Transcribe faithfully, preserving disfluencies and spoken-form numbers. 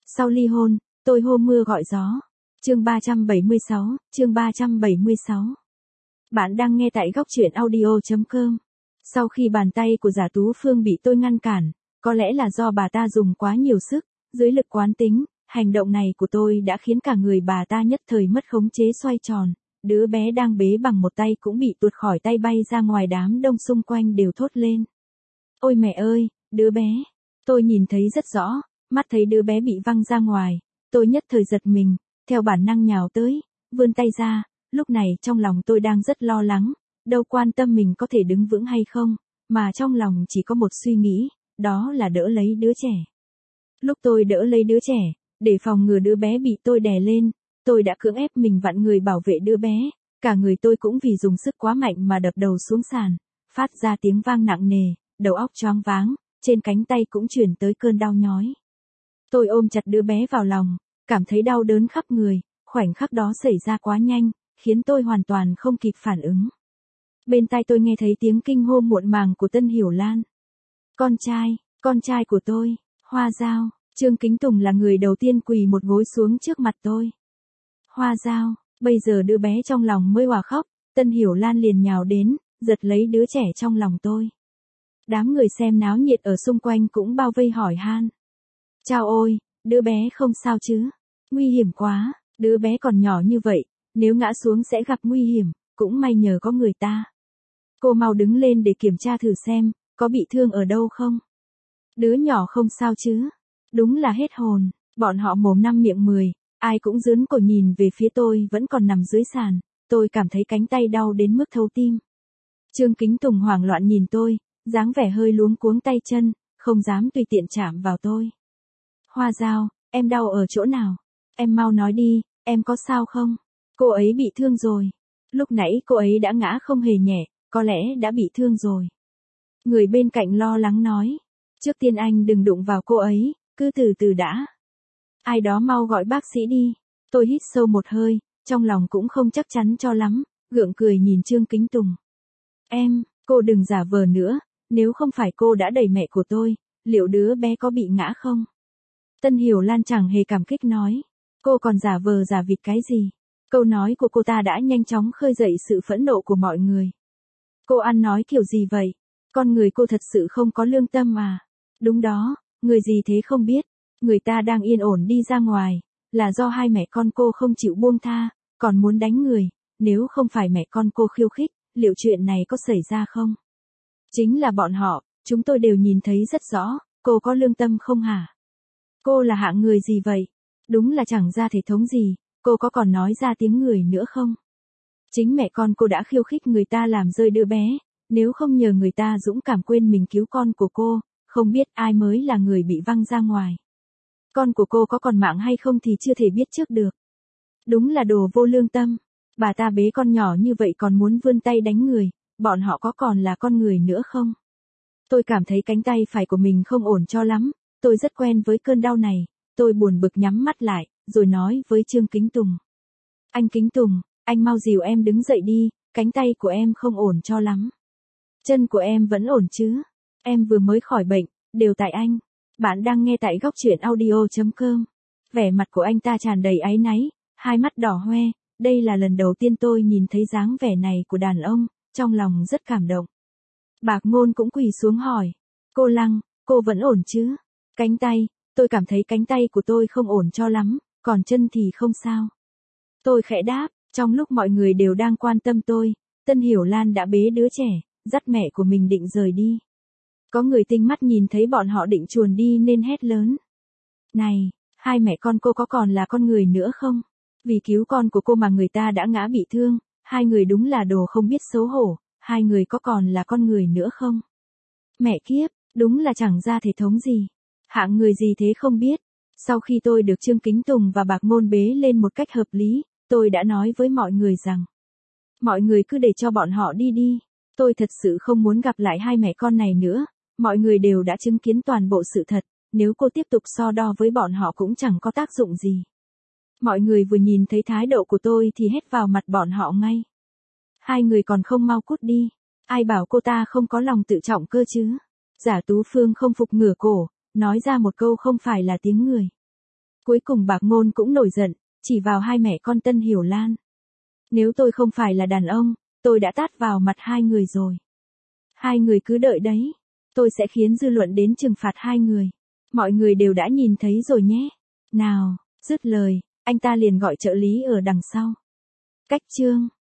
Sau ly hôn, tôi hô mưa gọi gió. Chương ba trăm bảy mươi sáu, chương ba trăm bảy mươi sáu. Bạn đang nghe tại góc truyện audio chấm com. Sau khi bàn tay của Giả Tú Phương bị tôi ngăn cản, có lẽ là do bà ta dùng quá nhiều sức, dưới lực quán tính, hành động này của tôi đã khiến cả người bà ta nhất thời mất khống chế xoay tròn, đứa bé đang bế bằng một tay cũng bị tuột khỏi tay bay ra ngoài, đám đông xung quanh đều thốt lên. Ôi mẹ ơi, đứa bé! Tôi nhìn thấy rất rõ, mắt thấy đứa bé bị văng ra ngoài, tôi nhất thời giật mình, theo bản năng nhào tới, vươn tay ra, lúc này trong lòng tôi đang rất lo lắng, đâu quan tâm mình có thể đứng vững hay không, mà trong lòng chỉ có một suy nghĩ, đó là đỡ lấy đứa trẻ. Lúc tôi đỡ lấy đứa trẻ, để phòng ngừa đứa bé bị tôi đè lên, tôi đã cưỡng ép mình vặn người bảo vệ đứa bé, cả người tôi cũng vì dùng sức quá mạnh mà đập đầu xuống sàn, phát ra tiếng vang nặng nề, đầu óc choáng váng, trên cánh tay cũng chuyển tới cơn đau nhói. Tôi ôm chặt đứa bé vào lòng, cảm thấy đau đớn khắp người, khoảnh khắc đó xảy ra quá nhanh, khiến tôi hoàn toàn không kịp phản ứng. Bên tai tôi nghe thấy tiếng kinh hô muộn màng của Tân Hiểu Lan. Con trai, con trai của tôi, Hoa Dao. Trương Kính Tùng là người đầu tiên quỳ một gối xuống trước mặt tôi. Hoa Dao, bây giờ đứa bé trong lòng mới hòa khóc, Tân Hiểu Lan liền nhào đến, giật lấy đứa trẻ trong lòng tôi. Đám người xem náo nhiệt ở xung quanh cũng bao vây hỏi han. Chao ôi, đứa bé không sao chứ? Nguy hiểm quá, đứa bé còn nhỏ như vậy, nếu ngã xuống sẽ gặp nguy hiểm, cũng may nhờ có người ta. Cô mau đứng lên để kiểm tra thử xem, có bị thương ở đâu không? Đứa nhỏ không sao chứ? Đúng là hết hồn, bọn họ mồm năm miệng mười, ai cũng dướn cổ nhìn về phía tôi vẫn còn nằm dưới sàn, tôi cảm thấy cánh tay đau đến mức thấu tim. Trương Kính Tùng hoảng loạn nhìn tôi, dáng vẻ hơi luống cuống tay chân, không dám tùy tiện chạm vào tôi. Hoa Dao, em đau ở chỗ nào? Em mau nói đi, em có sao không? Cô ấy bị thương rồi. Lúc nãy cô ấy đã ngã không hề nhẹ, có lẽ đã bị thương rồi. Người bên cạnh lo lắng nói. Trước tiên anh đừng đụng vào cô ấy, cứ từ từ đã. Ai đó mau gọi bác sĩ đi. Tôi hít sâu một hơi, trong lòng cũng không chắc chắn cho lắm, gượng cười nhìn Trương Kính Tùng. Em, cô đừng giả vờ nữa, nếu không phải cô đã đẩy mẹ của tôi, liệu đứa bé có bị ngã không? Tân Hiểu Lan chẳng hề cảm kích nói. Cô còn giả vờ giả vịt cái gì? Câu nói của cô ta đã nhanh chóng khơi dậy sự phẫn nộ của mọi người. Cô ăn nói kiểu gì vậy? Con người cô thật sự không có lương tâm à? Đúng đó, người gì thế không biết, người ta đang yên ổn đi ra ngoài, là do hai mẹ con cô không chịu buông tha, còn muốn đánh người, nếu không phải mẹ con cô khiêu khích, liệu chuyện này có xảy ra không? Chính là bọn họ, chúng tôi đều nhìn thấy rất rõ, cô có lương tâm không hả? Cô là hạng người gì vậy? Đúng là chẳng ra thể thống gì, cô có còn nói ra tiếng người nữa không? Chính mẹ con cô đã khiêu khích người ta làm rơi đứa bé, nếu không nhờ người ta dũng cảm quên mình cứu con của cô, không biết ai mới là người bị văng ra ngoài. Con của cô có còn mạng hay không thì chưa thể biết trước được. Đúng là đồ vô lương tâm, bà ta bế con nhỏ như vậy còn muốn vươn tay đánh người, bọn họ có còn là con người nữa không? Tôi cảm thấy cánh tay phải của mình không ổn cho lắm, tôi rất quen với cơn đau này, tôi buồn bực nhắm mắt lại, rồi nói với Trương Kính Tùng. Anh Kính Tùng, anh mau dìu em đứng dậy đi, cánh tay của em không ổn cho lắm. Chân của em vẫn ổn chứ? Em vừa mới khỏi bệnh, đều tại anh. Bạn đang nghe tại góc truyện audio chấm com. Vẻ mặt của anh ta tràn đầy áy náy, hai mắt đỏ hoe, đây là lần đầu tiên tôi nhìn thấy dáng vẻ này của đàn ông, trong lòng rất cảm động. Bạc Ngôn cũng quỳ xuống hỏi. Cô Lăng, cô vẫn ổn chứ? Cánh tay, tôi cảm thấy cánh tay của tôi không ổn cho lắm, còn chân thì không sao. Tôi khẽ đáp, trong lúc mọi người đều đang quan tâm tôi, Tân Hiểu Lan đã bế đứa trẻ, dắt mẹ của mình định rời đi. Có người tinh mắt nhìn thấy bọn họ định chuồn đi nên hét lớn. Này, hai mẹ con cô có còn là con người nữa không? Vì cứu con của cô mà người ta đã ngã bị thương, hai người đúng là đồ không biết xấu hổ, hai người có còn là con người nữa không? Mẹ kiếp, đúng là chẳng ra thể thống gì. Hạng người gì thế không biết. Sau khi tôi được Trương Kính Tùng và Bạc Ngôn bế lên một cách hợp lý, tôi đã nói với mọi người rằng. Mọi người cứ để cho bọn họ đi đi. Tôi thật sự không muốn gặp lại hai mẹ con này nữa. Mọi người đều đã chứng kiến toàn bộ sự thật, nếu cô tiếp tục so đo với bọn họ cũng chẳng có tác dụng gì. Mọi người vừa nhìn thấy thái độ của tôi thì hét vào mặt bọn họ ngay. Hai người còn không mau cút đi. Ai bảo cô ta không có lòng tự trọng cơ chứ? Giả Tú Phương không phục ngửa cổ, nói ra một câu không phải là tiếng người. Cuối cùng Bạc Ngôn cũng nổi giận, chỉ vào hai mẹ con Tân Hiểu Lan. Nếu tôi không phải là đàn ông, tôi đã tát vào mặt hai người rồi. Hai người cứ đợi đấy. Tôi sẽ khiến dư luận đến trừng phạt hai người. Mọi người đều đã nhìn thấy rồi nhé. Nào, dứt lời, anh ta liền gọi trợ lý ở đằng sau. Cách chương.